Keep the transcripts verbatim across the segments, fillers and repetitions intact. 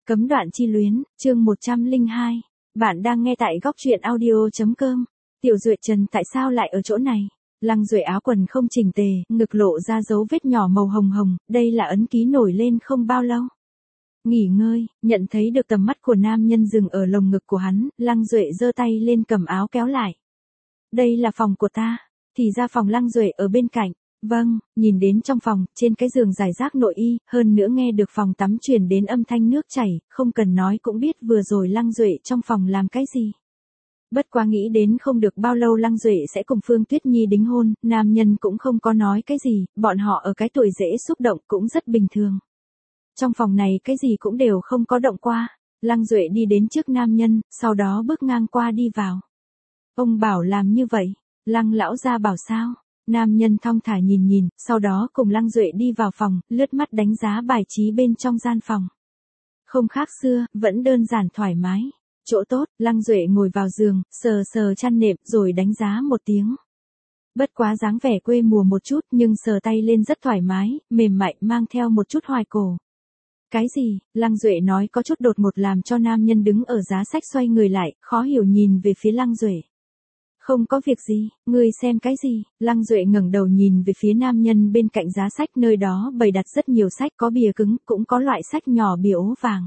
Cấm đoạn chi luyến, chương một trăm lẻ hai. Bạn đang nghe tại góc truyện audio.com. Tiểu Duệ Trần tại sao lại ở chỗ này? Lăng Duệ áo quần không chỉnh tề, ngực lộ ra dấu vết nhỏ màu hồng hồng, đây là ấn ký nổi lên không bao lâu. Nghỉ ngơi, nhận thấy được tầm mắt của nam nhân dừng ở lồng ngực của hắn, Lăng Duệ giơ tay lên cầm áo kéo lại. Đây là phòng của ta, thì ra phòng Lăng Duệ ở bên cạnh. Vâng, nhìn đến trong phòng, trên cái giường giải rác nội y, hơn nữa nghe được phòng tắm truyền đến âm thanh nước chảy, không cần nói cũng biết vừa rồi Lăng Duệ trong phòng làm cái gì. Bất quá nghĩ đến không được bao lâu Lăng Duệ sẽ cùng Phương Tuyết Nhi đính hôn, nam nhân cũng không có nói cái gì, bọn họ ở cái tuổi dễ xúc động cũng rất bình thường. Trong phòng này cái gì cũng đều không có động qua, Lăng Duệ đi đến trước nam nhân, sau đó bước ngang qua đi vào. Ông bảo làm như vậy, Lăng lão gia bảo sao? Nam nhân thong thả nhìn nhìn, sau đó cùng Lăng Duệ đi vào phòng, lướt mắt đánh giá bài trí bên trong gian phòng. Không khác xưa, vẫn đơn giản thoải mái. Chỗ tốt, Lăng Duệ ngồi vào giường, sờ sờ chăn nệm, rồi đánh giá một tiếng. Bất quá dáng vẻ quê mùa một chút, nhưng sờ tay lên rất thoải mái, mềm mại, mang theo một chút hoài cổ. Cái gì? Lăng Duệ nói có chút đột ngột làm cho nam nhân đứng ở giá sách xoay người lại, khó hiểu nhìn về phía Lăng Duệ. Không có việc gì, ngươi xem cái gì? Lăng Duệ ngẩng đầu nhìn về phía nam nhân bên cạnh giá sách, nơi đó bày đặt rất nhiều sách, có bìa cứng, cũng có loại sách nhỏ bìa ố vàng.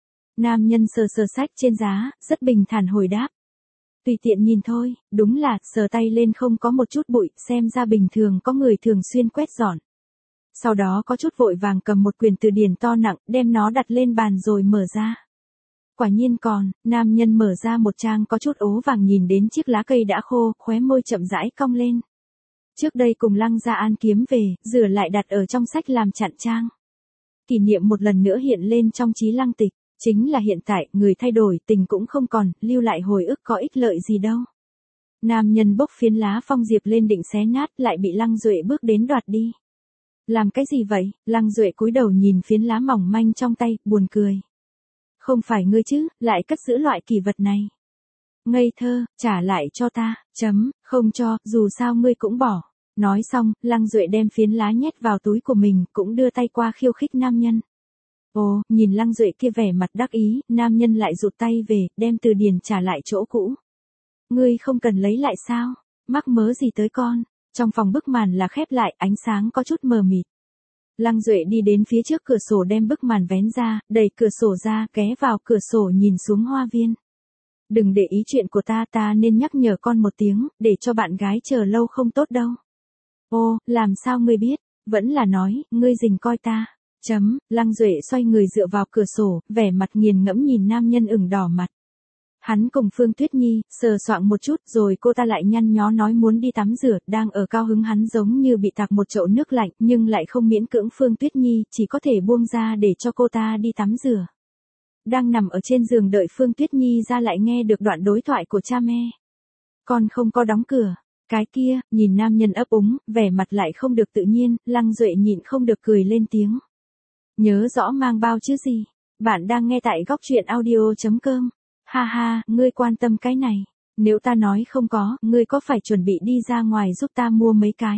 Nam nhân sờ sờ sách trên giá, rất bình thản hồi đáp. Tùy tiện nhìn thôi, đúng là, sờ tay lên không có một chút bụi, xem ra bình thường có người thường xuyên quét dọn. Sau đó có chút vội vàng cầm một quyển từ điển to nặng, đem nó đặt lên bàn rồi mở ra. Quả nhiên còn, nam nhân mở ra một trang có chút ố vàng, nhìn đến chiếc lá cây đã khô, khóe môi chậm rãi cong lên. Trước đây cùng Lăng Gia An kiếm về, rửa lại đặt ở trong sách làm chặn trang. Kỷ niệm một lần nữa hiện lên trong trí Lăng Tịch, chính là hiện tại, người thay đổi, tình cũng không còn, lưu lại hồi ức có ích lợi gì đâu. Nam nhân bốc phiến lá phong diệp lên định xé nát, lại bị Lăng Duệ bước đến đoạt đi. Làm cái gì vậy? Lăng Duệ cúi đầu nhìn phiến lá mỏng manh trong tay, buồn cười. Không phải ngươi chứ, lại cất giữ loại kỳ vật này. Ngây thơ, trả lại cho ta, chấm, không cho, dù sao ngươi cũng bỏ. Nói xong, Lăng Duệ đem phiến lá nhét vào túi của mình, cũng đưa tay qua khiêu khích nam nhân. Ồ, nhìn Lăng Duệ kia vẻ mặt đắc ý, nam nhân lại rụt tay về, đem từ điển trả lại chỗ cũ. Ngươi không cần lấy lại sao? Mắc mớ gì tới con? Trong phòng bức màn là khép lại, ánh sáng có chút mờ mịt. Lăng Duệ đi đến phía trước cửa sổ đem bức màn vén ra, đẩy cửa sổ ra, ghé vào cửa sổ nhìn xuống hoa viên. Đừng để ý chuyện của ta, ta nên nhắc nhở con một tiếng, để cho bạn gái chờ lâu không tốt đâu. Ô, làm sao ngươi biết? Vẫn là nói, ngươi rình coi ta. Chấm, Lăng Duệ xoay người dựa vào cửa sổ, vẻ mặt nghiền ngẫm nhìn nam nhân ửng đỏ mặt. Hắn cùng Phương Tuyết Nhi, sờ soạng một chút rồi cô ta lại nhăn nhó nói muốn đi tắm rửa, đang ở cao hứng hắn giống như bị tạt một chậu nước lạnh, nhưng lại không miễn cưỡng Phương Tuyết Nhi, chỉ có thể buông ra để cho cô ta đi tắm rửa. Đang nằm ở trên giường đợi Phương Tuyết Nhi ra lại nghe được đoạn đối thoại của cha mẹ. Con không có đóng cửa, cái kia, nhìn nam nhân ấp úng, vẻ mặt lại không được tự nhiên, Lăng Duệ nhịn không được cười lên tiếng. Nhớ rõ mang bao chứ gì, bạn đang nghe tại góc truyện audio.com. Ha ha, ngươi quan tâm cái này. Nếu ta nói không có, ngươi có phải chuẩn bị đi ra ngoài giúp ta mua mấy cái?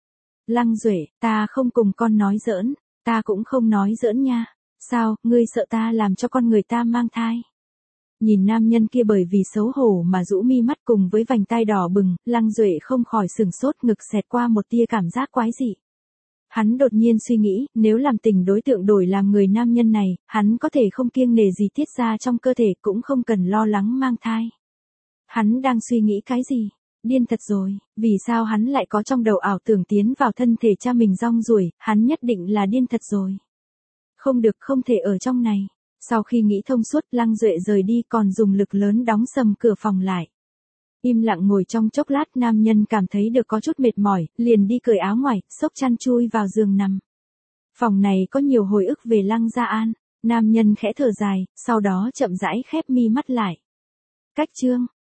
Lăng Duệ, ta không cùng con nói giỡn, ta cũng không nói giỡn nha. Sao, ngươi sợ ta làm cho con người ta mang thai? Nhìn nam nhân kia bởi vì xấu hổ mà rũ mi mắt cùng với vành tai đỏ bừng, Lăng Duệ không khỏi sừng sốt, ngực xẹt qua một tia cảm giác quái dị. Hắn đột nhiên suy nghĩ, nếu làm tình đối tượng đổi làm người nam nhân này, hắn có thể không kiêng nể gì tiết ra trong cơ thể, cũng không cần lo lắng mang thai. Hắn đang suy nghĩ cái gì? Điên thật rồi, vì sao hắn lại có trong đầu ảo tưởng tiến vào thân thể cha mình rong ruổi, hắn nhất định là điên thật rồi. Không được, không thể ở trong này. Sau khi nghĩ thông suốt, Lăng Duệ rời đi, còn dùng lực lớn đóng sầm cửa phòng lại. Im lặng ngồi trong chốc lát, nam nhân cảm thấy được có chút mệt mỏi, liền đi cởi áo ngoài, xốc chăn chui vào giường nằm. Phòng này có nhiều hồi ức về Lăng Gia An, nam nhân khẽ thở dài, sau đó chậm rãi khép mi mắt lại. Cách chương